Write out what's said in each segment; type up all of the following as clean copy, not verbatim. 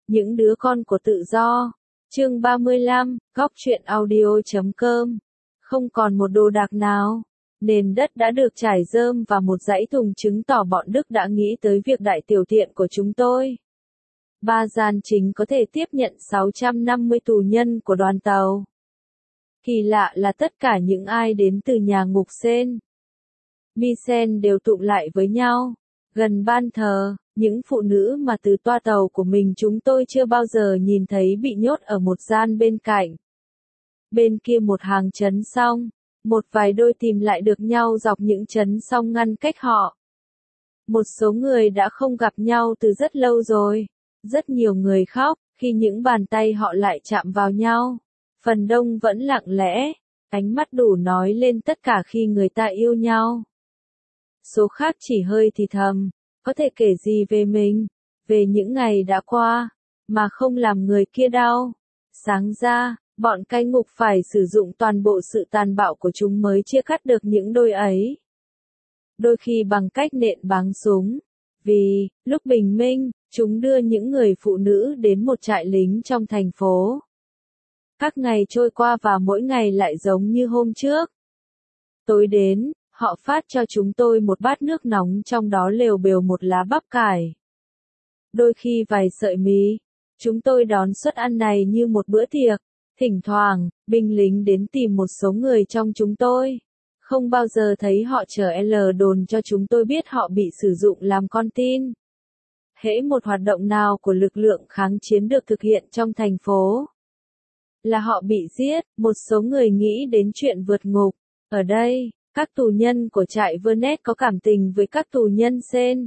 Những đứa con của tự do. Chương 35, Góc truyện audio.com. Không còn một đồ đạc nào. Nền đất đã được trải rơm và một dãy thùng chứng tỏ bọn Đức đã nghĩ tới việc đại tiểu tiện của chúng tôi. Ba gian chính có thể tiếp nhận 650 tù nhân của đoàn tàu. Kỳ lạ là tất cả những ai đến từ nhà ngục Sen Misen đều tụ lại với nhau, gần ban thờ, những phụ nữ mà từ toa tàu của mình chúng tôi chưa bao giờ nhìn thấy bị nhốt ở một gian bên cạnh. Bên kia một hàng trấn song, một vài đôi tìm lại được nhau dọc những trấn song ngăn cách họ. Một số người đã không gặp nhau từ rất lâu rồi. Rất nhiều người khóc, khi những bàn tay họ lại chạm vào nhau. Phần đông vẫn lặng lẽ, ánh mắt đủ nói lên tất cả khi người ta yêu nhau. Số khác chỉ hơi thì thầm, có thể kể gì về mình, về những ngày đã qua, mà không làm người kia đau. Sáng ra, bọn cai ngục phải sử dụng toàn bộ sự tàn bạo của chúng mới chia cắt được những đôi ấy. Đôi khi bằng cách nện báng súng. Vì, lúc bình minh, chúng đưa những người phụ nữ đến một trại lính trong thành phố. Các ngày trôi qua và mỗi ngày lại giống như hôm trước. Tối đến, họ phát cho chúng tôi một bát nước nóng trong đó lều bều một lá bắp cải. Đôi khi vài sợi mì. Chúng tôi đón suất ăn này như một bữa tiệc. Thỉnh thoảng, binh lính đến tìm một số người trong chúng tôi. Không bao giờ thấy họ chờ L đồn cho chúng tôi biết họ bị sử dụng làm con tin. Hễ một hoạt động nào của lực lượng kháng chiến được thực hiện trong thành phố, là họ bị giết. Một số người nghĩ đến chuyện vượt ngục. Ở đây, các tù nhân của trại Vernet có cảm tình với các tù nhân Sen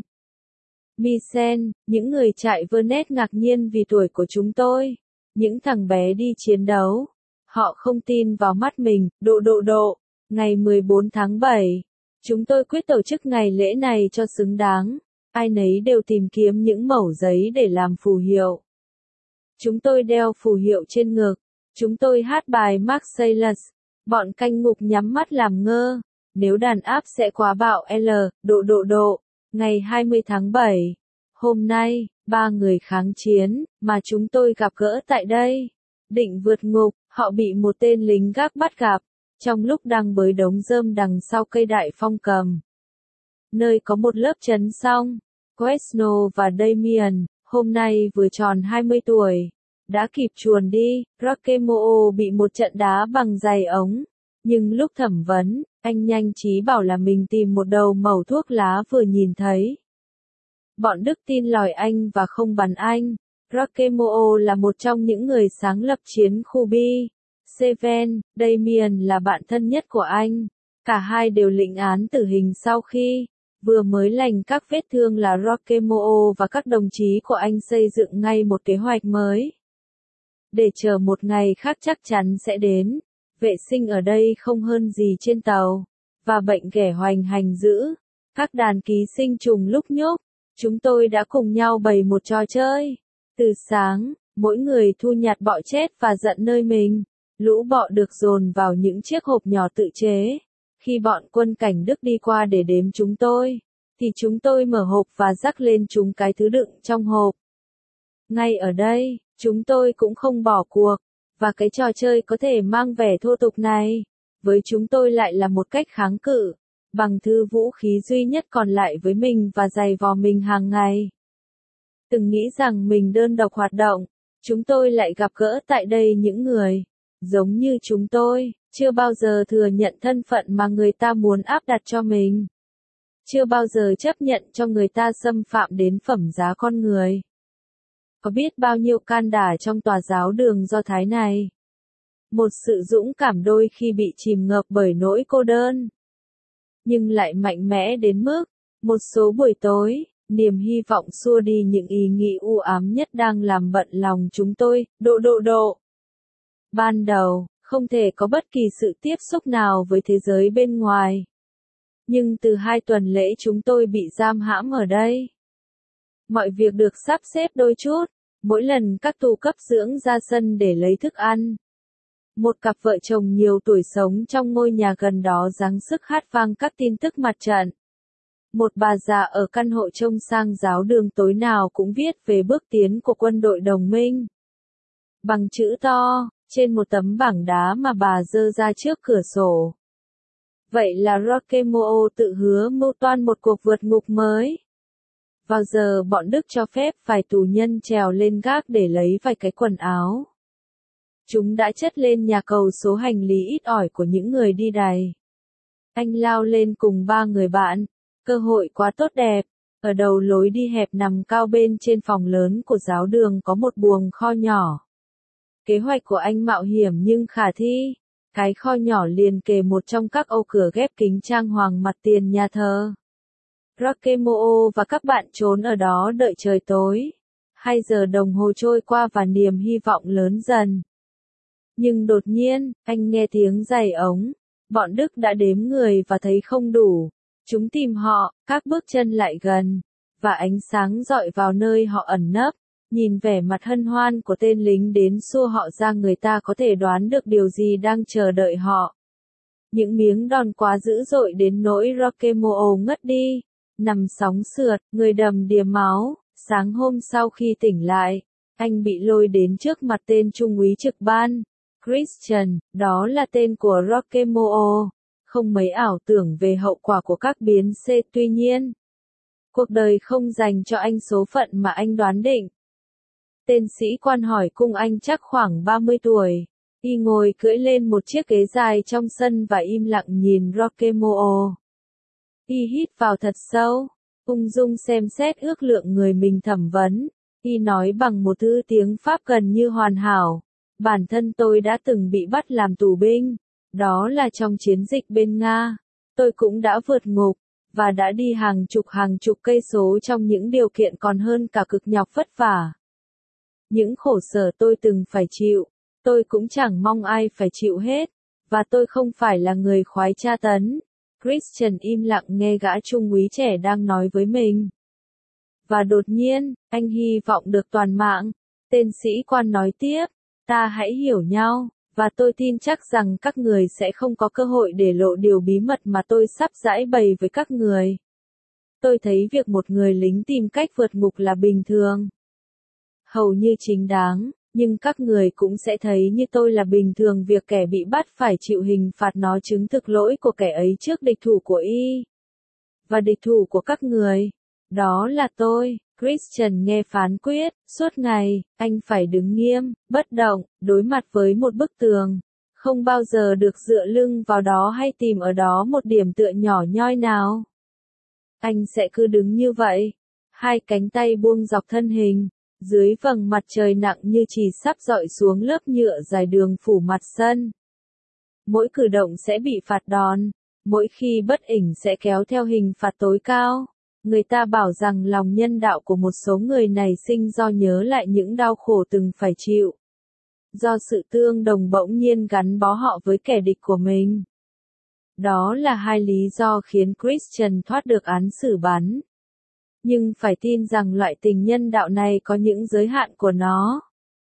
Misen. Những người trại Vernet ngạc nhiên vì tuổi của chúng tôi. Những thằng bé đi chiến đấu. Họ không tin vào mắt mình. Độ. Ngày 14 tháng 7, chúng tôi quyết tổ chức ngày lễ này cho xứng đáng. Ai nấy đều tìm kiếm những mẩu giấy để làm phù hiệu. Chúng tôi đeo phù hiệu trên ngực. Chúng tôi hát bài Marseillais. Bọn canh ngục nhắm mắt làm ngơ. Nếu đàn áp sẽ quá bạo L, độ. Ngày 20 tháng 7. Hôm nay, 3 người kháng chiến, mà chúng tôi gặp gỡ tại đây. Định vượt ngục, họ bị một tên lính gác bắt gặp. Trong lúc đang bới đống rơm đằng sau cây đại phong cầm. Nơi có một lớp trấn song. Quesno và Damien, hôm nay vừa tròn 20 tuổi. Đã kịp chuồn đi. Rakemoo bị một trận đá bằng giày ống. Nhưng lúc thẩm vấn, anh nhanh trí bảo là mình tìm một đầu mẩu thuốc lá vừa nhìn thấy. Bọn Đức tin lòi anh và không bắn anh. Rakemoo là một trong những người sáng lập chiến khu B. Seven, Damien là bạn thân nhất của anh. Cả hai đều lĩnh án tử hình sau khi vừa mới lành các vết thương là Rakemoo và các đồng chí của anh xây dựng ngay một kế hoạch mới. Để chờ một ngày khác chắc chắn sẽ đến. Vệ sinh ở đây không hơn gì trên tàu. Và bệnh ghẻ hoành hành dữ. Các đàn ký sinh trùng lúc nhúc. Chúng tôi đã cùng nhau bày một trò chơi. Từ sáng, mỗi người thu nhặt bọ chết và giận nơi mình. Lũ bọ được dồn vào những chiếc hộp nhỏ tự chế. Khi bọn quân cảnh Đức đi qua để đếm chúng tôi, thì chúng tôi mở hộp và rắc lên chúng cái thứ đựng trong hộp. Ngay ở đây, chúng tôi cũng không bỏ cuộc, và cái trò chơi có thể mang vẻ thô tục này, với chúng tôi lại là một cách kháng cự, bằng thứ vũ khí duy nhất còn lại với mình và giày vò mình hàng ngày. Từng nghĩ rằng mình đơn độc hoạt động, chúng tôi lại gặp gỡ tại đây những người giống như chúng tôi, chưa bao giờ thừa nhận thân phận mà người ta muốn áp đặt cho mình. Chưa bao giờ chấp nhận cho người ta xâm phạm đến phẩm giá con người. Có biết bao nhiêu can đảm trong tòa giáo đường Do Thái này. Một sự dũng cảm đôi khi bị chìm ngập bởi nỗi cô đơn. Nhưng lại mạnh mẽ đến mức, một số buổi tối, niềm hy vọng xua đi những ý nghĩ u ám nhất đang làm bận lòng chúng tôi. Độ. Ban đầu, không thể có bất kỳ sự tiếp xúc nào với thế giới bên ngoài. Nhưng từ 2 tuần lễ chúng tôi bị giam hãm ở đây. Mọi việc được sắp xếp đôi chút, mỗi lần các tù cấp dưỡng ra sân để lấy thức ăn. Một cặp vợ chồng nhiều tuổi sống trong ngôi nhà gần đó giáng sức hát vang các tin tức mặt trận. Một bà già ở căn hộ trông sang giáo đường tối nào cũng viết về bước tiến của quân đội đồng minh. Bằng chữ to, trên một tấm bảng đá mà bà giơ ra trước cửa sổ. Vậy là Rockemo tự hứa mưu toan một cuộc vượt ngục mới. Vào giờ bọn Đức cho phép vài tù nhân trèo lên gác để lấy vài cái quần áo. Chúng đã chất lên nhà cầu số hành lý ít ỏi của những người đi đày. Anh lao lên cùng 3 người bạn. Cơ hội quá tốt đẹp. Ở đầu lối đi hẹp nằm cao bên trên phòng lớn của giáo đường có một buồng kho nhỏ. Kế hoạch của anh mạo hiểm nhưng khả thi. Cái kho nhỏ liền kề một trong các ô cửa ghép kính trang hoàng mặt tiền nhà thờ. Rockemo và các bạn trốn ở đó đợi trời tối. 2 giờ đồng hồ trôi qua và niềm hy vọng lớn dần. Nhưng đột nhiên, anh nghe tiếng giày ống. Bọn Đức đã đếm người và thấy không đủ. Chúng tìm họ, các bước chân lại gần. Và ánh sáng dọi vào nơi họ ẩn nấp. Nhìn vẻ mặt hân hoan của tên lính đến xua họ ra, người ta có thể đoán được điều gì đang chờ đợi họ. Những miếng đòn quá dữ dội đến nỗi Rockemo ngất đi. Nằm sóng sượt, người đầm đìa máu. Sáng hôm sau khi tỉnh lại, anh bị lôi đến trước mặt tên trung úy trực ban. Christian, đó là tên của Rockemo. Không mấy ảo tưởng về hậu quả của các biến C. Tuy nhiên, cuộc đời không dành cho anh số phận mà anh đoán định. Tên sĩ quan hỏi cung anh chắc khoảng 30 tuổi. Y ngồi cưỡi lên một chiếc ghế dài trong sân và im lặng nhìn Rockemo. Y hít vào thật sâu, ung dung xem xét ước lượng người mình thẩm vấn. Y nói bằng một thứ tiếng Pháp gần như hoàn hảo. Bản thân tôi đã từng bị bắt làm tù binh. Đó là trong chiến dịch bên Nga. Tôi cũng đã vượt ngục, và đã đi hàng chục cây số trong những điều kiện còn hơn cả cực nhọc vất vả. Những khổ sở tôi từng phải chịu, tôi cũng chẳng mong ai phải chịu hết. Và tôi không phải là người khoái tra tấn. Christian im lặng nghe gã trung úy trẻ đang nói với mình. Và đột nhiên, anh hy vọng được toàn mạng. Tên sĩ quan nói tiếp, ta hãy hiểu nhau, và tôi tin chắc rằng các người sẽ không có cơ hội để lộ điều bí mật mà tôi sắp giãi bày với các người. Tôi thấy việc một người lính tìm cách vượt ngục là bình thường. Hầu như chính đáng, nhưng các người cũng sẽ thấy như tôi là bình thường việc kẻ bị bắt phải chịu hình phạt nó chứng thực lỗi của kẻ ấy trước địch thủ của y. Và địch thủ của các người, đó là tôi. Christian nghe phán quyết, suốt ngày, anh phải đứng nghiêm, bất động, đối mặt với một bức tường. Không bao giờ được dựa lưng vào đó hay tìm ở đó một điểm tựa nhỏ nhoi nào. Anh sẽ cứ đứng như vậy, 2 cánh tay buông dọc thân hình, dưới vầng mặt trời nặng như chì sắp dọi xuống lớp nhựa dài đường phủ mặt sân. Mỗi cử động sẽ bị phạt đòn, mỗi khi bất ỉnh sẽ kéo theo hình phạt tối cao. Người ta bảo rằng lòng nhân đạo của một số người này sinh do nhớ lại những đau khổ từng phải chịu. Do sự tương đồng bỗng nhiên gắn bó họ với kẻ địch của mình. Đó là 2 lý do khiến Christian thoát được án xử bắn. Nhưng phải tin rằng loại tình nhân đạo này có những giới hạn của nó.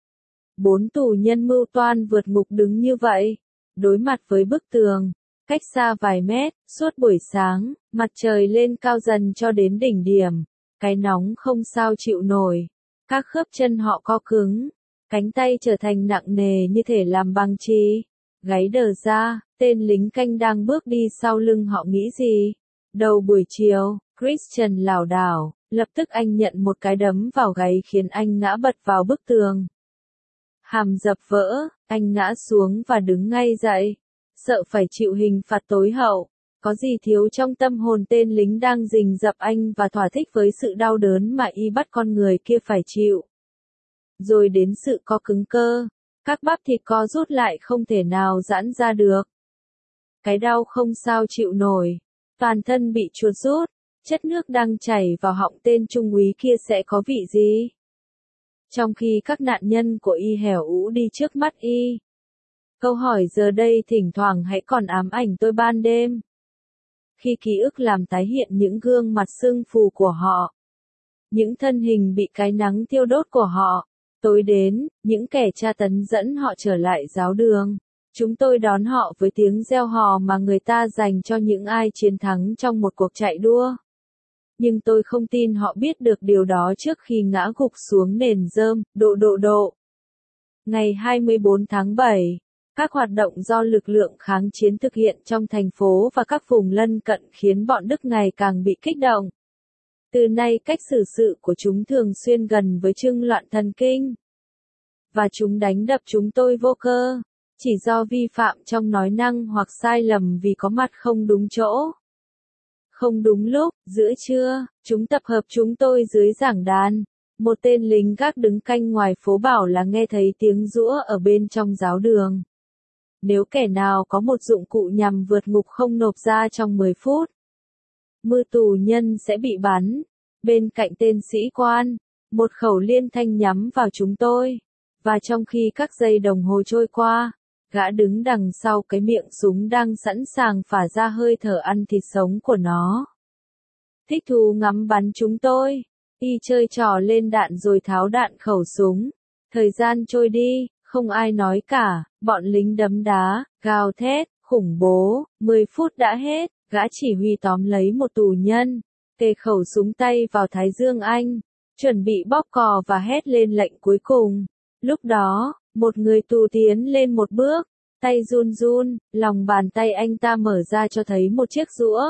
4 tù nhân mưu toan vượt ngục đứng như vậy, đối mặt với bức tường, cách xa vài mét, suốt buổi sáng, mặt trời lên cao dần cho đến đỉnh điểm, cái nóng không sao chịu nổi, các khớp chân họ co cứng, cánh tay trở thành nặng nề như thể làm bằng chì, gáy đờ ra, tên lính canh đang bước đi sau lưng họ nghĩ gì? Đầu buổi chiều, Christian lảo đảo, lập tức anh nhận một cái đấm vào gáy khiến anh ngã bật vào bức tường. Hàm dập vỡ, anh ngã xuống và đứng ngay dậy, sợ phải chịu hình phạt tối hậu. Có gì thiếu trong tâm hồn tên lính đang rình rập anh và thỏa thích với sự đau đớn mà y bắt con người kia phải chịu. Rồi đến sự co cứng cơ, các bắp thịt co rút lại không thể nào giãn ra được. Cái đau không sao chịu nổi, toàn thân bị chuột rút, chất nước đang chảy vào họng tên trung úy kia sẽ có vị gì? Trong khi các nạn nhân của y hẻo ũ đi trước mắt y. Câu hỏi giờ đây thỉnh thoảng hãy còn ám ảnh tôi ban đêm. Khi ký ức làm tái hiện những gương mặt sưng phù của họ. Những thân hình bị cái nắng thiêu đốt của họ. Tối đến, những kẻ tra tấn dẫn họ trở lại giáo đường. Chúng tôi đón họ với tiếng reo hò mà người ta dành cho những ai chiến thắng trong một cuộc chạy đua. Nhưng tôi không tin họ biết được điều đó trước khi ngã gục xuống nền rơm. Ngày 24 tháng 7, các hoạt động do lực lượng kháng chiến thực hiện trong thành phố và các vùng lân cận khiến bọn Đức ngày càng bị kích động. Từ nay cách xử sự của chúng thường xuyên gần với chứng loạn thần kinh. Và chúng đánh đập chúng tôi vô cơ, chỉ do vi phạm trong nói năng hoặc sai lầm vì có mặt không đúng chỗ. Không đúng lúc, giữa trưa, chúng tập hợp chúng tôi dưới giảng đàn. Một tên lính gác đứng canh ngoài phố bảo là nghe thấy tiếng giũa ở bên trong giáo đường. Nếu kẻ nào có một dụng cụ nhằm vượt ngục không nộp ra trong 10 phút, mưu tù nhân sẽ bị bắn. Bên cạnh tên sĩ quan, một khẩu liên thanh nhắm vào chúng tôi. Và trong khi các giây đồng hồ trôi qua, gã đứng đằng sau cái miệng súng đang sẵn sàng phả ra hơi thở ăn thịt sống của nó. Thích thú ngắm bắn chúng tôi. Y chơi trò lên đạn rồi tháo đạn khẩu súng. Thời gian trôi đi, không ai nói cả, bọn lính đấm đá, gào thét, khủng bố. 10 phút đã hết, gã chỉ huy tóm lấy một tù nhân, kề khẩu súng tay vào thái dương anh, chuẩn bị bóp cò và hét lên lệnh cuối cùng. Lúc đó, một người tù tiến lên một bước, tay run run, lòng bàn tay anh ta mở ra cho thấy một chiếc giũa.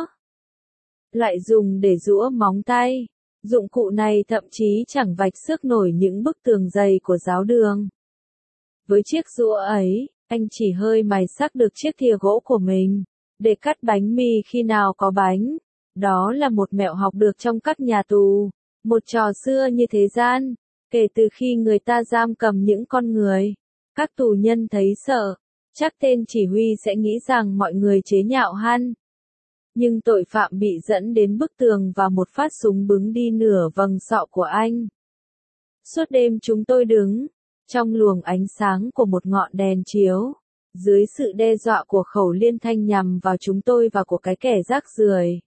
Loại dùng để giũa móng tay. Dụng cụ này thậm chí chẳng vạch xước nổi những bức tường dày của giáo đường. Với chiếc giũa ấy, anh chỉ hơi mài sắc được chiếc thìa gỗ của mình, để cắt bánh mì khi nào có bánh. Đó là một mẹo học được trong các nhà tù, một trò xưa như thế gian, kể từ khi người ta giam cầm những con người. Các tù nhân thấy sợ, chắc tên chỉ huy sẽ nghĩ rằng mọi người chế nhạo hắn. Nhưng tội phạm bị dẫn đến bức tường và một phát súng bứng đi nửa vầng sọ của anh. Suốt đêm chúng tôi đứng, trong luồng ánh sáng của một ngọn đèn chiếu, dưới sự đe dọa của khẩu liên thanh nhằm vào chúng tôi và của cái kẻ rác rưởi.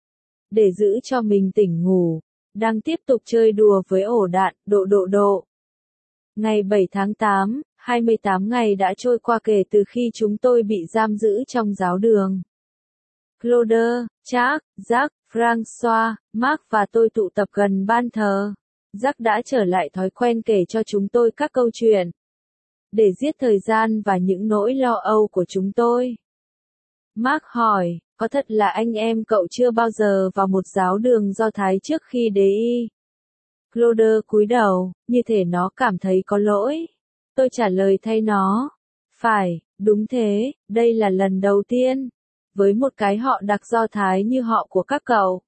Để giữ cho mình tỉnh ngủ, đang tiếp tục chơi đùa với ổ đạn, Ngày 7 tháng 8, 28 ngày đã trôi qua kể từ khi chúng tôi bị giam giữ trong giáo đường. Claude, Charles, Jacques, François, Marc và tôi tụ tập gần ban thờ. Jacques đã trở lại thói quen kể cho chúng tôi các câu chuyện, để giết thời gian và những nỗi lo âu của chúng tôi. Marc hỏi, có thật là anh em cậu chưa bao giờ vào một giáo đường Do Thái trước khi đế y? Claude cúi đầu, như thể nó cảm thấy có lỗi. Tôi trả lời thay nó. Phải, đúng thế, đây là lần đầu tiên. Với một cái họ đặc Do Thái như họ của các cậu.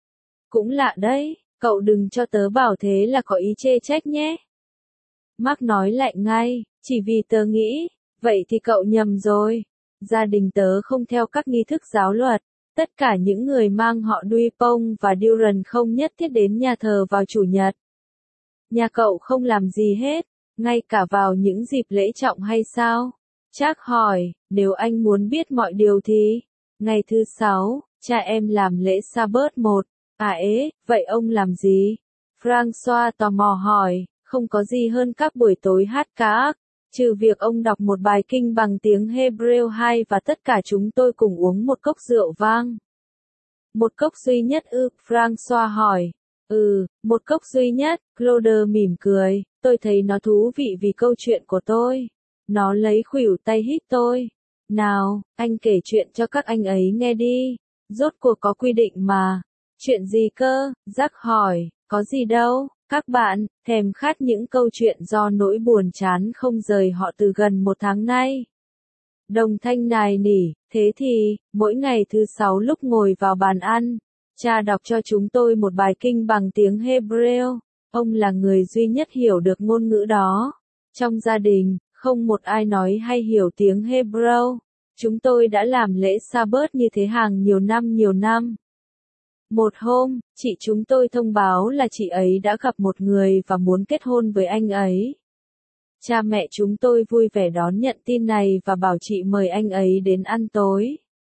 Cũng lạ đấy, cậu đừng cho tớ bảo thế là có ý chê trách nhé. Marc nói lại ngay, chỉ vì tớ nghĩ, vậy thì cậu nhầm rồi. Gia đình tớ không theo các nghi thức giáo luật. Tất cả những người mang họ Dupont và Duran không nhất thiết đến nhà thờ vào Chủ nhật. Nhà cậu không làm gì hết, ngay cả vào những dịp lễ trọng hay sao? Trác hỏi, nếu anh muốn biết mọi điều thì, ngày thứ 6, cha em làm lễ Sa-bớt 1. À vậy ông làm gì? François tò mò hỏi, không có gì hơn các buổi tối hát ca, trừ việc ông đọc một bài kinh bằng tiếng Hebrew 2 và tất cả chúng tôi cùng uống một cốc rượu vang. Một cốc duy nhất ư? François hỏi. Một cốc duy nhất, Claude mỉm cười, tôi thấy nó thú vị vì câu chuyện của tôi. Nó lấy khuỷu tay hít tôi. Nào, anh kể chuyện cho các anh ấy nghe đi. Rốt cuộc có quy định mà. Chuyện gì cơ? Jacques hỏi, có gì đâu. Các bạn, thèm khát những câu chuyện do nỗi buồn chán không rời họ từ gần 1 tháng nay. Đồng thanh nài nỉ, thế thì, mỗi ngày thứ 6 lúc ngồi vào bàn ăn, cha đọc cho chúng tôi một bài kinh bằng tiếng Hebrew. Ông là người duy nhất hiểu được ngôn ngữ đó. Trong gia đình, không một ai nói hay hiểu tiếng Hebrew. Chúng tôi đã làm lễ Sa-bớt như thế hàng nhiều năm. Một hôm, chị chúng tôi thông báo là chị ấy đã gặp một người và muốn kết hôn với anh ấy. Cha mẹ chúng tôi vui vẻ đón nhận tin này và bảo chị mời anh ấy đến ăn tối.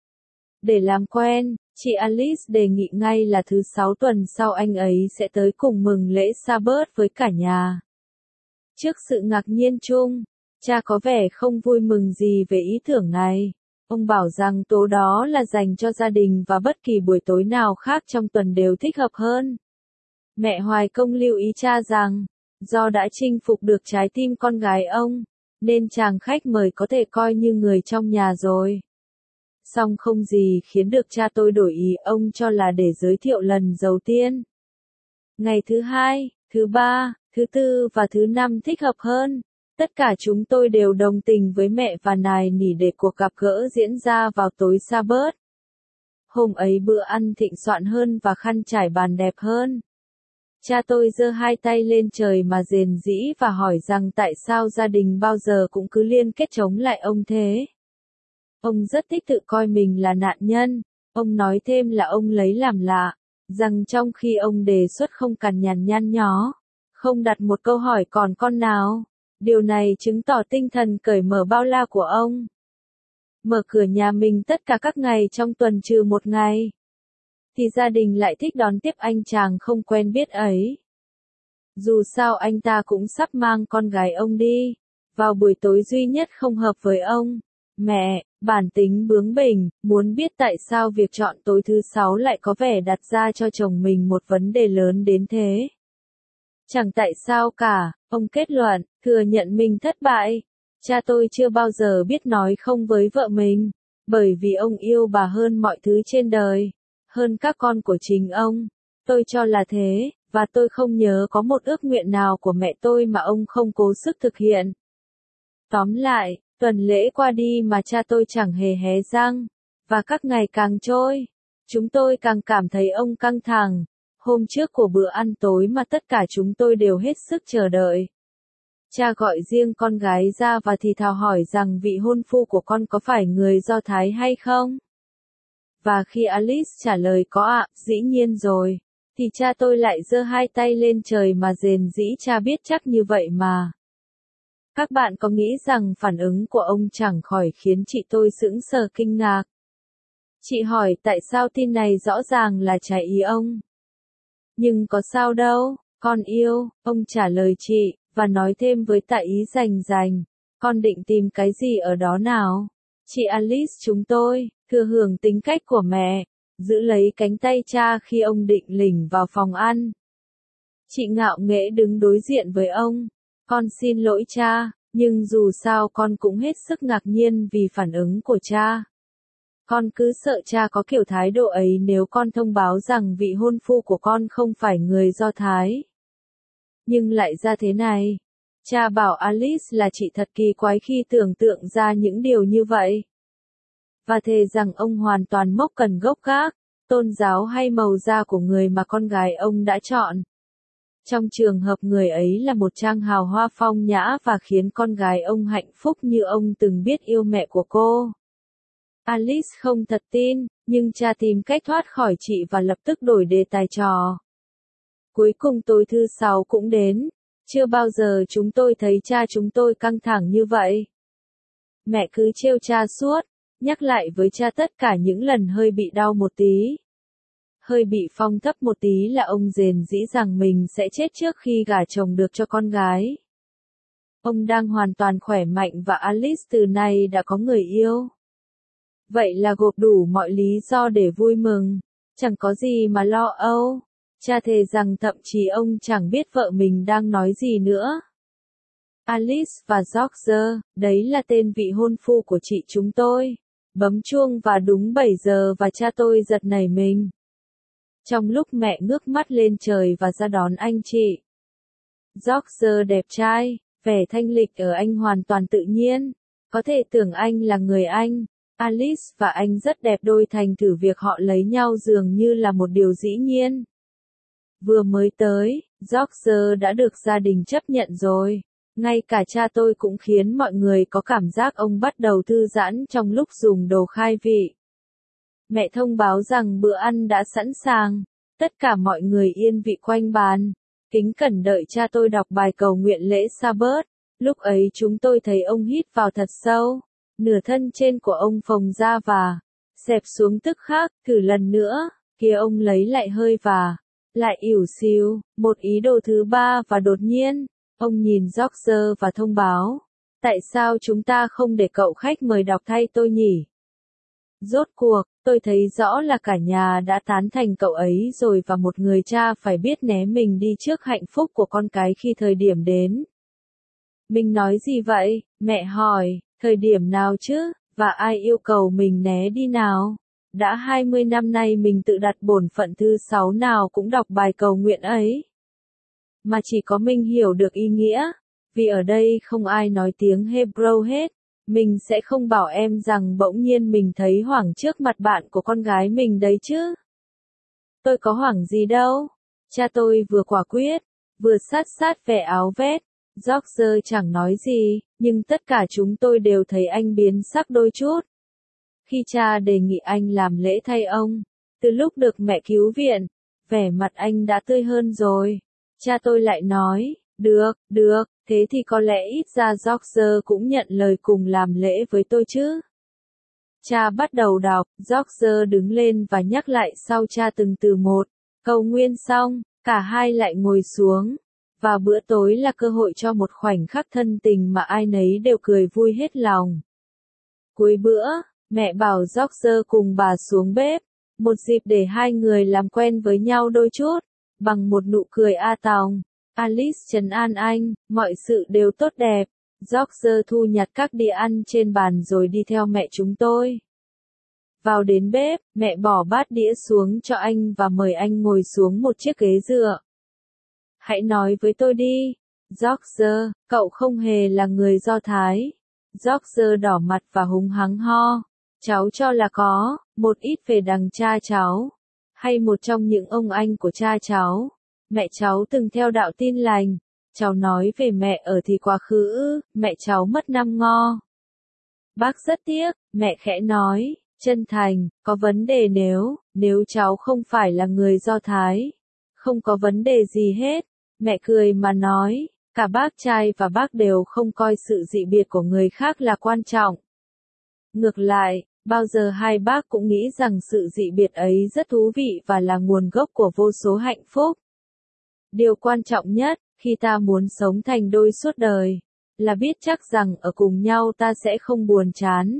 Để làm quen, chị Alice đề nghị ngay là thứ 6 tuần sau anh ấy sẽ tới cùng mừng lễ Sa-bớt với cả nhà. Trước sự ngạc nhiên chung, cha có vẻ không vui mừng gì về ý tưởng này. Ông bảo rằng tố đó là dành cho gia đình và bất kỳ buổi tối nào khác trong tuần đều thích hợp hơn. Mẹ Hoài Công lưu ý cha rằng, do đã chinh phục được trái tim con gái ông, nên chàng khách mời có thể coi như người trong nhà rồi. Song không gì khiến được cha tôi đổi ý ông cho là để giới thiệu lần đầu tiên. Ngày thứ hai, thứ ba, thứ tư và thứ năm thích hợp hơn. Tất cả chúng tôi đều đồng tình với mẹ và nài nỉ để cuộc gặp gỡ diễn ra vào tối sa bớt. Hôm ấy bữa ăn thịnh soạn hơn và khăn trải bàn đẹp hơn. Cha tôi giơ hai tay lên trời mà rền rĩ và hỏi rằng tại sao gia đình bao giờ cũng cứ liên kết chống lại ông thế. Ông rất thích tự coi mình là nạn nhân. Ông nói thêm là ông lấy làm lạ, rằng trong khi ông đề xuất không cằn nhằn nhăn nhó, không đặt một câu hỏi còn con nào, điều này chứng tỏ tinh thần cởi mở bao la của ông. Mở cửa nhà mình tất cả các ngày trong tuần trừ một ngày. Thì gia đình lại thích đón tiếp anh chàng không quen biết ấy. Dù sao anh ta cũng sắp mang con gái ông đi, vào buổi tối duy nhất không hợp với ông. Mẹ, bản tính bướng bỉnh, muốn biết tại sao việc chọn tối thứ sáu lại có vẻ đặt ra cho chồng mình một vấn đề lớn đến thế. Chẳng tại sao cả, ông kết luận, thừa nhận mình thất bại. Cha tôi chưa bao giờ biết nói không với vợ mình, bởi vì ông yêu bà hơn mọi thứ trên đời, hơn các con của chính ông. Tôi cho là thế, và tôi không nhớ có một ước nguyện nào của mẹ tôi mà ông không cố sức thực hiện. Tóm lại, tuần lễ qua đi mà cha tôi chẳng hề hé răng, và các ngày càng trôi, chúng tôi càng cảm thấy ông căng thẳng. Hôm trước của bữa ăn tối mà tất cả chúng tôi đều hết sức chờ đợi. Cha gọi riêng con gái ra và thì thào hỏi rằng vị hôn phu của con có phải người Do Thái hay không? Và khi Alice trả lời có ạ, dĩ nhiên rồi, thì cha tôi lại giơ hai tay lên trời mà rền rĩ cha biết chắc như vậy mà. Các bạn có nghĩ rằng phản ứng của ông chẳng khỏi khiến chị tôi sững sờ kinh ngạc? Chị hỏi tại sao tin này rõ ràng là trái ý ông. Nhưng có sao đâu, con yêu, ông trả lời chị, và nói thêm với tại ý rành, con định tìm cái gì ở đó nào? Chị Alice chúng tôi, thừa hưởng tính cách của mẹ, giữ lấy cánh tay cha khi ông định lỉnh vào phòng ăn. Chị ngạo nghễ đứng đối diện với ông. Con xin lỗi cha, nhưng dù sao con cũng hết sức ngạc nhiên vì phản ứng của cha. Con cứ sợ cha có kiểu thái độ ấy nếu con thông báo rằng vị hôn phu của con không phải người Do Thái. Nhưng lại ra thế này. Cha bảo Alice là chị thật kỳ quái khi tưởng tượng ra những điều như vậy. Và thề rằng ông hoàn toàn mốc cần gốc gác, tôn giáo hay màu da của người mà con gái ông đã chọn. Trong trường hợp người ấy là một trang hào hoa phong nhã và khiến con gái ông hạnh phúc như ông từng biết yêu mẹ của cô. Alice không thật tin, nhưng cha tìm cách thoát khỏi chị và lập tức đổi đề tài trò. Cuối cùng tối thứ sáu cũng đến. Chưa bao giờ chúng tôi thấy cha chúng tôi căng thẳng như vậy. Mẹ cứ trêu cha suốt, nhắc lại với cha tất cả những lần hơi bị đau một tí. Hơi bị phong thấp một tí là ông rền rĩ rằng mình sẽ chết trước khi gả chồng được cho con gái. Ông đang hoàn toàn khỏe mạnh và Alice từ nay đã có người yêu. Vậy là gộp đủ mọi lý do để vui mừng, chẳng có gì mà lo âu. Cha thề rằng thậm chí ông chẳng biết vợ mình đang nói gì nữa. Alice và George, đấy là tên vị hôn phu của chị chúng tôi. Bấm chuông và đúng 7 giờ và cha tôi giật nảy mình. Trong lúc mẹ ngước mắt lên trời và ra đón anh chị. George đẹp trai, vẻ thanh lịch ở anh hoàn toàn tự nhiên. Có thể tưởng anh là người Anh. Alice và anh rất đẹp đôi thành thử việc họ lấy nhau dường như là một điều dĩ nhiên. Vừa mới tới, George đã được gia đình chấp nhận rồi. Ngay cả cha tôi cũng khiến mọi người có cảm giác ông bắt đầu thư giãn trong lúc dùng đồ khai vị. Mẹ thông báo rằng bữa ăn đã sẵn sàng. Tất cả mọi người yên vị quanh bàn, kính cẩn đợi cha tôi đọc bài cầu nguyện lễ sa-bớt. Lúc ấy chúng tôi thấy ông hít vào thật sâu. Nửa thân trên của ông phồng ra và xẹp xuống tức khắc, thử lần nữa, kia ông lấy lại hơi và lại ỉu xìu, một ý đồ thứ ba và đột nhiên, ông nhìn George và thông báo, tại sao chúng ta không để cậu khách mời đọc thay tôi nhỉ? Rốt cuộc, tôi thấy rõ là cả nhà đã tán thành cậu ấy rồi và một người cha phải biết né mình đi trước hạnh phúc của con cái khi thời điểm đến. Mình nói gì vậy? Mẹ hỏi, thời điểm nào chứ? Và ai yêu cầu mình né đi nào? Đã 20 năm nay mình tự đặt bổn phận thứ 6 nào cũng đọc bài cầu nguyện ấy. Mà chỉ có mình hiểu được ý nghĩa. Vì ở đây không ai nói tiếng Hebrew hết. Mình sẽ không bảo em rằng bỗng nhiên mình thấy hoảng trước mặt bạn của con gái mình đấy chứ. Tôi có hoảng gì đâu. Cha tôi vừa quả quyết, vừa sát vẻ áo vest. George chẳng nói gì, nhưng tất cả chúng tôi đều thấy anh biến sắc đôi chút. Khi cha đề nghị anh làm lễ thay ông, từ lúc được mẹ cứu viện, vẻ mặt anh đã tươi hơn rồi. Cha tôi lại nói, được, thế thì có lẽ ít ra George cũng nhận lời cùng làm lễ với tôi chứ. Cha bắt đầu đọc, George đứng lên và nhắc lại sau cha từng từ một. Cầu nguyện xong, cả hai lại ngồi xuống. Và bữa tối là cơ hội cho một khoảnh khắc thân tình mà ai nấy đều cười vui hết lòng. Cuối bữa, mẹ bảo George cùng bà xuống bếp, một dịp để hai người làm quen với nhau đôi chút, bằng một nụ cười tòng. Alice trấn an anh, mọi sự đều tốt đẹp. George thu nhặt các đĩa ăn trên bàn rồi đi theo mẹ chúng tôi. Vào đến bếp, mẹ bỏ bát đĩa xuống cho anh và mời anh ngồi xuống một chiếc ghế dựa. Hãy nói với tôi đi, George, cậu không hề là người Do Thái. George đỏ mặt và húng hắng ho. Cháu cho là có, một ít về đằng cha cháu. Hay một trong những ông anh của cha cháu. Mẹ cháu từng theo đạo Tin Lành. Cháu nói về mẹ ở thì quá khứ, mẹ cháu mất năm Ngo. Bác rất tiếc, mẹ khẽ nói, chân thành, có vấn đề nếu cháu không phải là người Do Thái. Không có vấn đề gì hết. Mẹ cười mà nói, cả bác trai và bác đều không coi sự dị biệt của người khác là quan trọng. Ngược lại, bao giờ hai bác cũng nghĩ rằng sự dị biệt ấy rất thú vị và là nguồn gốc của vô số hạnh phúc. Điều quan trọng nhất, khi ta muốn sống thành đôi suốt đời, là biết chắc rằng ở cùng nhau ta sẽ không buồn chán.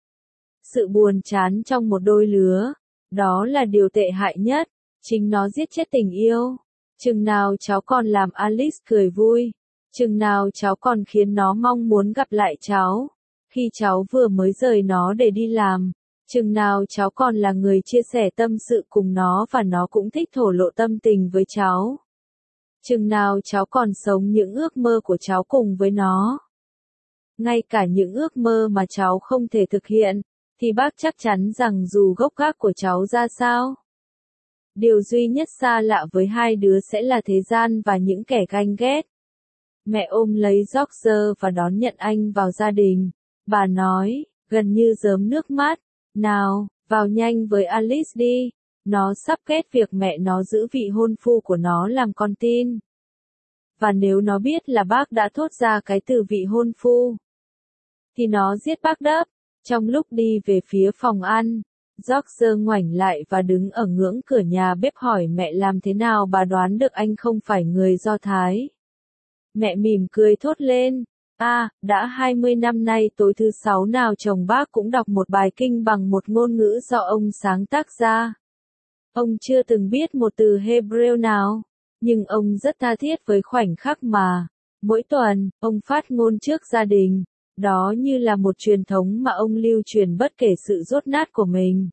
Sự buồn chán trong một đôi lứa, đó là điều tệ hại nhất, chính nó giết chết tình yêu. Chừng nào cháu còn làm Alice cười vui, chừng nào cháu còn khiến nó mong muốn gặp lại cháu, khi cháu vừa mới rời nó để đi làm, chừng nào cháu còn là người chia sẻ tâm sự cùng nó và nó cũng thích thổ lộ tâm tình với cháu. Chừng nào cháu còn sống những ước mơ của cháu cùng với nó. Ngay cả những ước mơ mà cháu không thể thực hiện, thì bác chắc chắn rằng dù gốc gác của cháu ra sao, điều duy nhất xa lạ với hai đứa sẽ là thế gian và những kẻ ganh ghét. Mẹ ôm lấy George và đón nhận anh vào gia đình. Bà nói, gần như rớm nước mắt, nào, vào nhanh với Alice đi. Nó sắp ghét việc mẹ nó giữ vị hôn phu của nó làm con tin. Và nếu nó biết là bác đã thốt ra cái từ vị hôn phu, thì nó giết bác đớp. Trong lúc đi về phía phòng ăn, George ngoảnh lại và đứng ở ngưỡng cửa nhà bếp hỏi mẹ làm thế nào bà đoán được anh không phải người Do Thái. Mẹ mỉm cười thốt lên, đã 20 năm nay tối thứ 6 nào chồng bác cũng đọc một bài kinh bằng một ngôn ngữ do ông sáng tác ra. Ông chưa từng biết một từ Hebrew nào, nhưng ông rất tha thiết với khoảnh khắc mà, mỗi tuần, ông phát ngôn trước gia đình. Đó như là một truyền thống mà ông lưu truyền bất kể sự dốt nát của mình.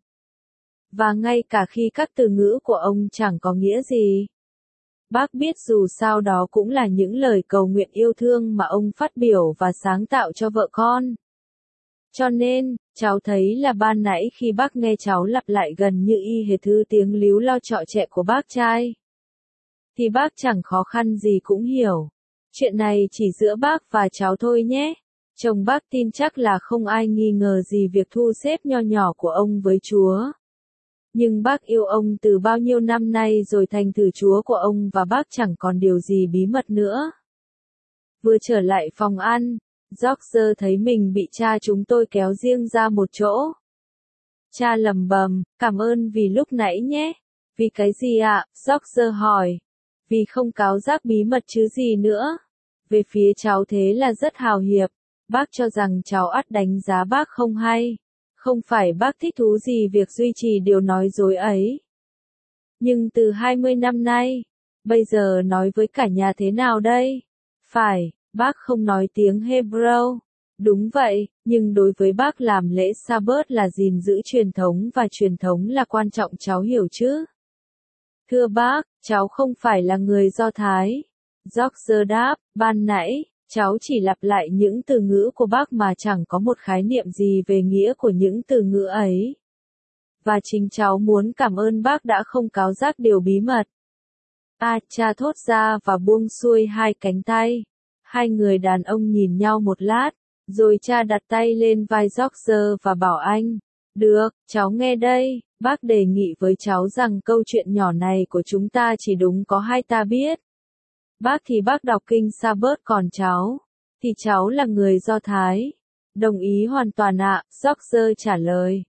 Và ngay cả khi các từ ngữ của ông chẳng có nghĩa gì. Bác biết dù sao đó cũng là những lời cầu nguyện yêu thương mà ông phát biểu và sáng tạo cho vợ con. Cho nên, cháu thấy là ban nãy khi bác nghe cháu lặp lại gần như y hệt thứ tiếng líu lo trọ trẹ của bác trai, thì bác chẳng khó khăn gì cũng hiểu. Chuyện này chỉ giữa bác và cháu thôi nhé. Chồng bác tin chắc là không ai nghi ngờ gì việc thu xếp nho nhỏ của ông với Chúa. Nhưng bác yêu ông từ bao nhiêu năm nay rồi thành thử Chúa của ông và bác chẳng còn điều gì bí mật nữa. Vừa trở lại phòng ăn, George thấy mình bị cha chúng tôi kéo riêng ra một chỗ. Cha lầm bầm, cảm ơn vì lúc nãy nhé. Vì cái gì ạ? George hỏi. Vì không cáo giác bí mật chứ gì nữa. Về phía cháu thế là rất hào hiệp. Bác cho rằng cháu ắt đánh giá bác không hay. Không phải bác thích thú gì việc duy trì điều nói dối ấy. Nhưng từ 20 năm nay, bây giờ nói với cả nhà thế nào đây? Phải, bác không nói tiếng Hebrew. Đúng vậy, nhưng đối với bác làm lễ Sa-bớt là gìn giữ truyền thống và truyền thống là quan trọng, cháu hiểu chứ? Thưa bác, cháu không phải là người Do Thái. George đáp, ban nãy, cháu chỉ lặp lại những từ ngữ của bác mà chẳng có một khái niệm gì về nghĩa của những từ ngữ ấy. Và chính cháu muốn cảm ơn bác đã không cáo giác điều bí mật. Cha thốt ra và buông xuôi hai cánh tay. Hai người đàn ông nhìn nhau một lát, rồi cha đặt tay lên vai George và bảo anh, được, cháu nghe đây, bác đề nghị với cháu rằng câu chuyện nhỏ này của chúng ta chỉ đúng có hai ta biết. Bác thì bác đọc kinh Sa-bớt, còn cháu thì cháu là người Do Thái. Đồng ý hoàn toàn ạ, George trả lời.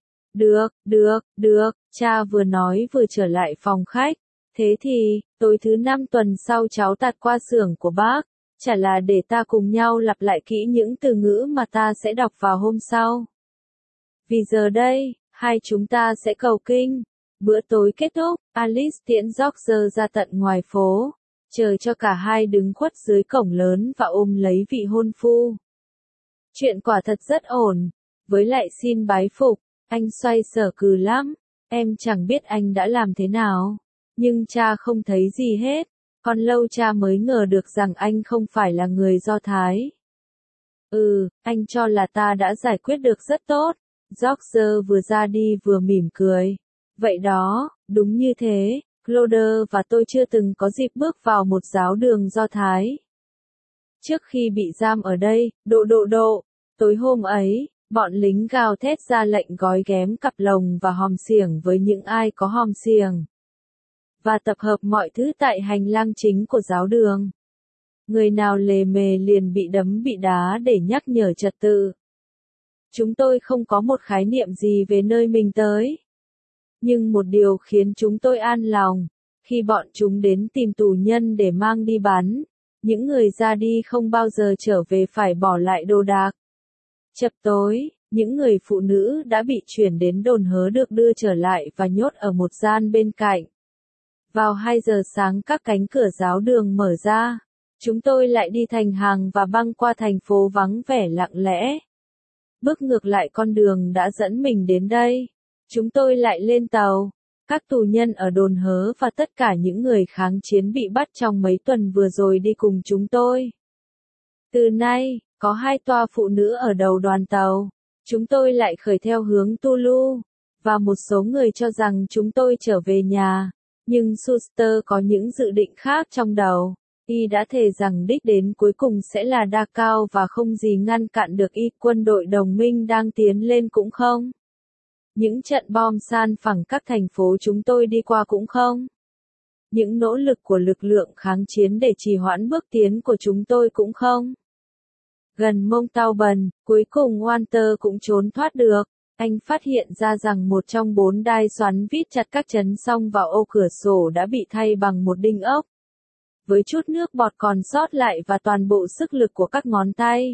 Được, cha vừa nói vừa trở lại phòng khách. Thế thì, tối thứ 5 tuần sau cháu tạt qua xưởng của bác, chả là để ta cùng nhau lặp lại kỹ những từ ngữ mà ta sẽ đọc vào hôm sau. Vì giờ đây, hai chúng ta sẽ cầu kinh. Bữa tối kết thúc, Alice tiễn George ra tận ngoài phố, chờ cho cả hai đứng khuất dưới cổng lớn và ôm lấy vị hôn phu. Chuyện quả thật rất ổn, với lại xin bái phục, anh xoay sở cừ lắm, em chẳng biết anh đã làm thế nào, nhưng cha không thấy gì hết, còn lâu cha mới ngờ được rằng anh không phải là người Do Thái. Anh cho là ta đã giải quyết được rất tốt. George vừa ra đi vừa mỉm cười. Vậy đó, đúng như thế, Claude và tôi chưa từng có dịp bước vào một giáo đường Do Thái. Trước khi bị giam ở đây, tối hôm ấy, bọn lính gào thét ra lệnh gói ghém cặp lồng và hòm xiềng với những ai có hòm xiềng. Và tập hợp mọi thứ tại hành lang chính của giáo đường. Người nào lề mề liền bị đấm bị đá để nhắc nhở trật tự. Chúng tôi không có một khái niệm gì về nơi mình tới. Nhưng một điều khiến chúng tôi an lòng, khi bọn chúng đến tìm tù nhân để mang đi bắn, những người ra đi không bao giờ trở về phải bỏ lại đồ đạc. Chập tối, những người phụ nữ đã bị chuyển đến đồn hớ được đưa trở lại và nhốt ở một gian bên cạnh. Vào 2 giờ sáng các cánh cửa giáo đường mở ra, chúng tôi lại đi thành hàng và băng qua thành phố vắng vẻ lặng lẽ. Bước ngược lại con đường đã dẫn mình đến đây. Chúng tôi lại lên tàu. Các tù nhân ở đồn hớ và tất cả những người kháng chiến bị bắt trong mấy tuần vừa rồi đi cùng chúng tôi. Từ nay, có 2 toa phụ nữ ở đầu đoàn tàu. Chúng tôi lại khởi theo hướng Tulu. Và một số người cho rằng chúng tôi trở về nhà. Nhưng Schuster có những dự định khác trong đầu. Y đã thề rằng đích đến cuối cùng sẽ là Dachau và không gì ngăn cản được y. Quân đội đồng minh đang tiến lên cũng không. Những trận bom san phẳng các thành phố chúng tôi đi qua cũng không. Những nỗ lực của lực lượng kháng chiến để trì hoãn bước tiến của chúng tôi cũng không. Gần Montauban, cuối cùng Walter cũng trốn thoát được. Anh phát hiện ra rằng một trong 4 đai xoắn vít chặt các chấn song vào ô cửa sổ đã bị thay bằng một đinh ốc. Với chút nước bọt còn sót lại và toàn bộ sức lực của các ngón tay.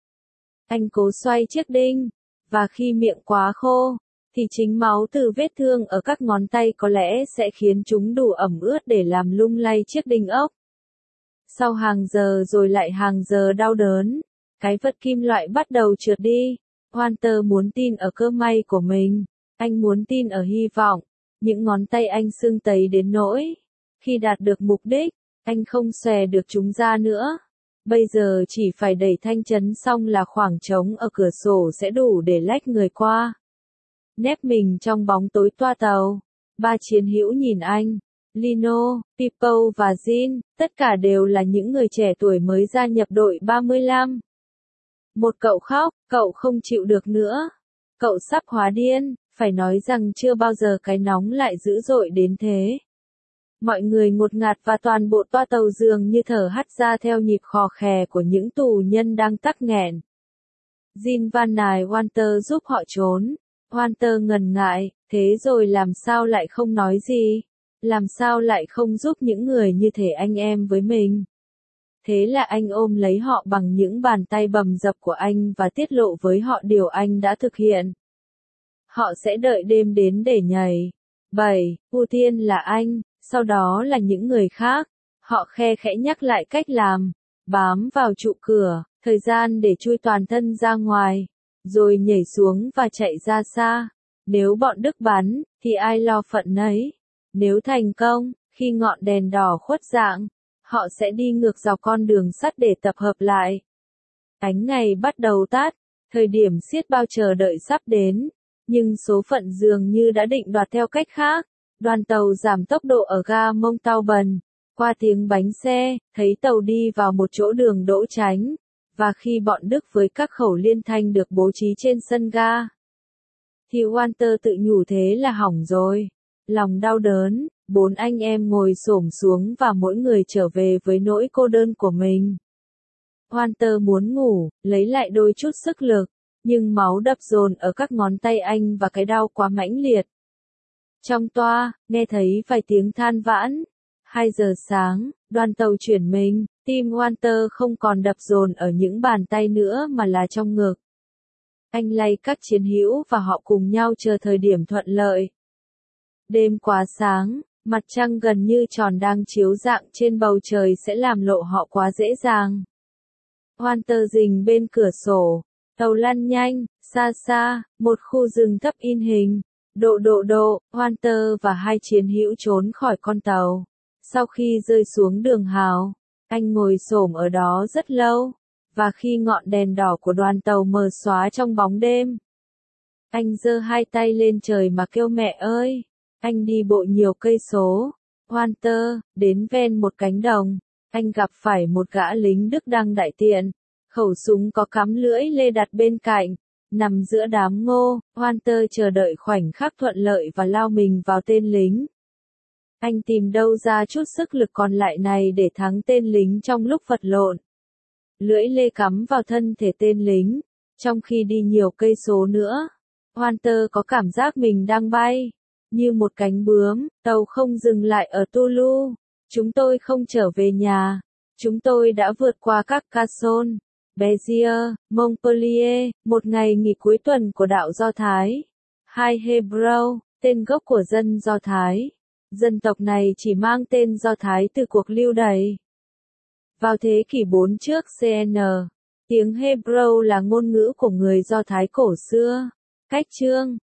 Anh cố xoay chiếc đinh, và khi miệng quá khô, thì chính máu từ vết thương ở các ngón tay có lẽ sẽ khiến chúng đủ ẩm ướt để làm lung lay chiếc đinh ốc. Sau hàng giờ rồi lại hàng giờ đau đớn, cái vật kim loại bắt đầu trượt đi. Walter muốn tin ở cơ may của mình. Anh muốn tin ở hy vọng. Những ngón tay anh sưng tấy đến nỗi. Khi đạt được mục đích, anh không xòe được chúng ra nữa. Bây giờ chỉ phải đẩy thanh chấn xong là khoảng trống ở cửa sổ sẽ đủ để lách người qua. Nép mình trong bóng tối toa tàu. 3 chiến hữu nhìn anh. Lino, Pippo và Jean, tất cả đều là những người trẻ tuổi mới gia nhập đội 35. Một cậu khóc, cậu không chịu được nữa. Cậu sắp hóa điên, phải nói rằng chưa bao giờ cái nóng lại dữ dội đến thế. Mọi người ngột ngạt và toàn bộ toa tàu dường như thở hắt ra theo nhịp khò khè của những tù nhân đang tắc nghẹn. Jean van nài Walter giúp họ trốn. Walter ngần ngại, thế rồi làm sao lại không nói gì? Làm sao lại không giúp những người như thể anh em với mình? Thế là anh ôm lấy họ bằng những bàn tay bầm dập của anh và tiết lộ với họ điều anh đã thực hiện. Họ sẽ đợi đêm đến để nhảy. 7. Ưu tiên là anh, sau đó là những người khác. Họ khe khẽ nhắc lại cách làm. Bám vào trụ cửa, thời gian để chui toàn thân ra ngoài. Rồi nhảy xuống và chạy ra xa. Nếu bọn Đức bắn, thì ai lo phận nấy. Nếu thành công, khi ngọn đèn đỏ khuất dạng, họ sẽ đi ngược dọc con đường sắt để tập hợp lại. Ánh ngày bắt đầu tắt, thời điểm xiết bao chờ đợi sắp đến. Nhưng số phận dường như đã định đoạt theo cách khác. Đoàn tàu giảm tốc độ ở ga Montauban. Qua tiếng bánh xe, thấy tàu đi vào một chỗ đường đỗ tránh. Và khi bọn Đức với các khẩu liên thanh được bố trí trên sân ga, thì Walter tự nhủ thế là hỏng rồi. Lòng đau đớn, 4 anh em ngồi xổm xuống và mỗi người trở về với nỗi cô đơn của mình. Walter muốn ngủ, lấy lại đôi chút sức lực, nhưng máu đập dồn ở các ngón tay anh và cái đau quá mãnh liệt. Trong toa, nghe thấy vài tiếng than vãn. 2 giờ sáng, đoàn tàu chuyển mình, tim Walter không còn đập dồn ở những bàn tay nữa mà là trong ngực. Anh lay các chiến hữu và họ cùng nhau chờ thời điểm thuận lợi. Đêm quá sáng, mặt trăng gần như tròn đang chiếu rạng trên bầu trời sẽ làm lộ họ quá dễ dàng. Walter rình bên cửa sổ, tàu lăn nhanh, xa xa, một khu rừng thấp in hình. Độ, Walter và 2 chiến hữu trốn khỏi con tàu. Sau khi rơi xuống đường hào, anh ngồi xổm ở đó rất lâu. Và khi ngọn đèn đỏ của đoàn tàu mờ xóa trong bóng đêm, anh giơ 2 tay lên trời mà kêu mẹ ơi. Anh đi bộ nhiều cây số. Walter, đến ven một cánh đồng, anh gặp phải một gã lính Đức đang đại tiện. Khẩu súng có cắm lưỡi lê đặt bên cạnh. Nằm giữa đám ngô, Walter chờ đợi khoảnh khắc thuận lợi và lao mình vào tên lính. Anh tìm đâu ra chút sức lực còn lại này để thắng tên lính trong lúc vật lộn. Lưỡi lê cắm vào thân thể tên lính. Trong khi đi nhiều cây số nữa, Walter có cảm giác mình đang bay. Như một cánh bướm, tàu không dừng lại ở Toulouse. Chúng tôi không trở về nhà. Chúng tôi đã vượt qua các Cassone, Béziers, Montpellier, một ngày nghỉ cuối tuần của đạo Do Thái. 2 Hebrew, tên gốc của dân Do Thái. Dân tộc này chỉ mang tên Do Thái từ cuộc lưu đày. Vào thế kỷ 4 trước CN, tiếng Hebrew là ngôn ngữ của người Do Thái cổ xưa. Cách chương